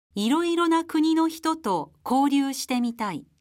いろいろな国の人と交流してみたい。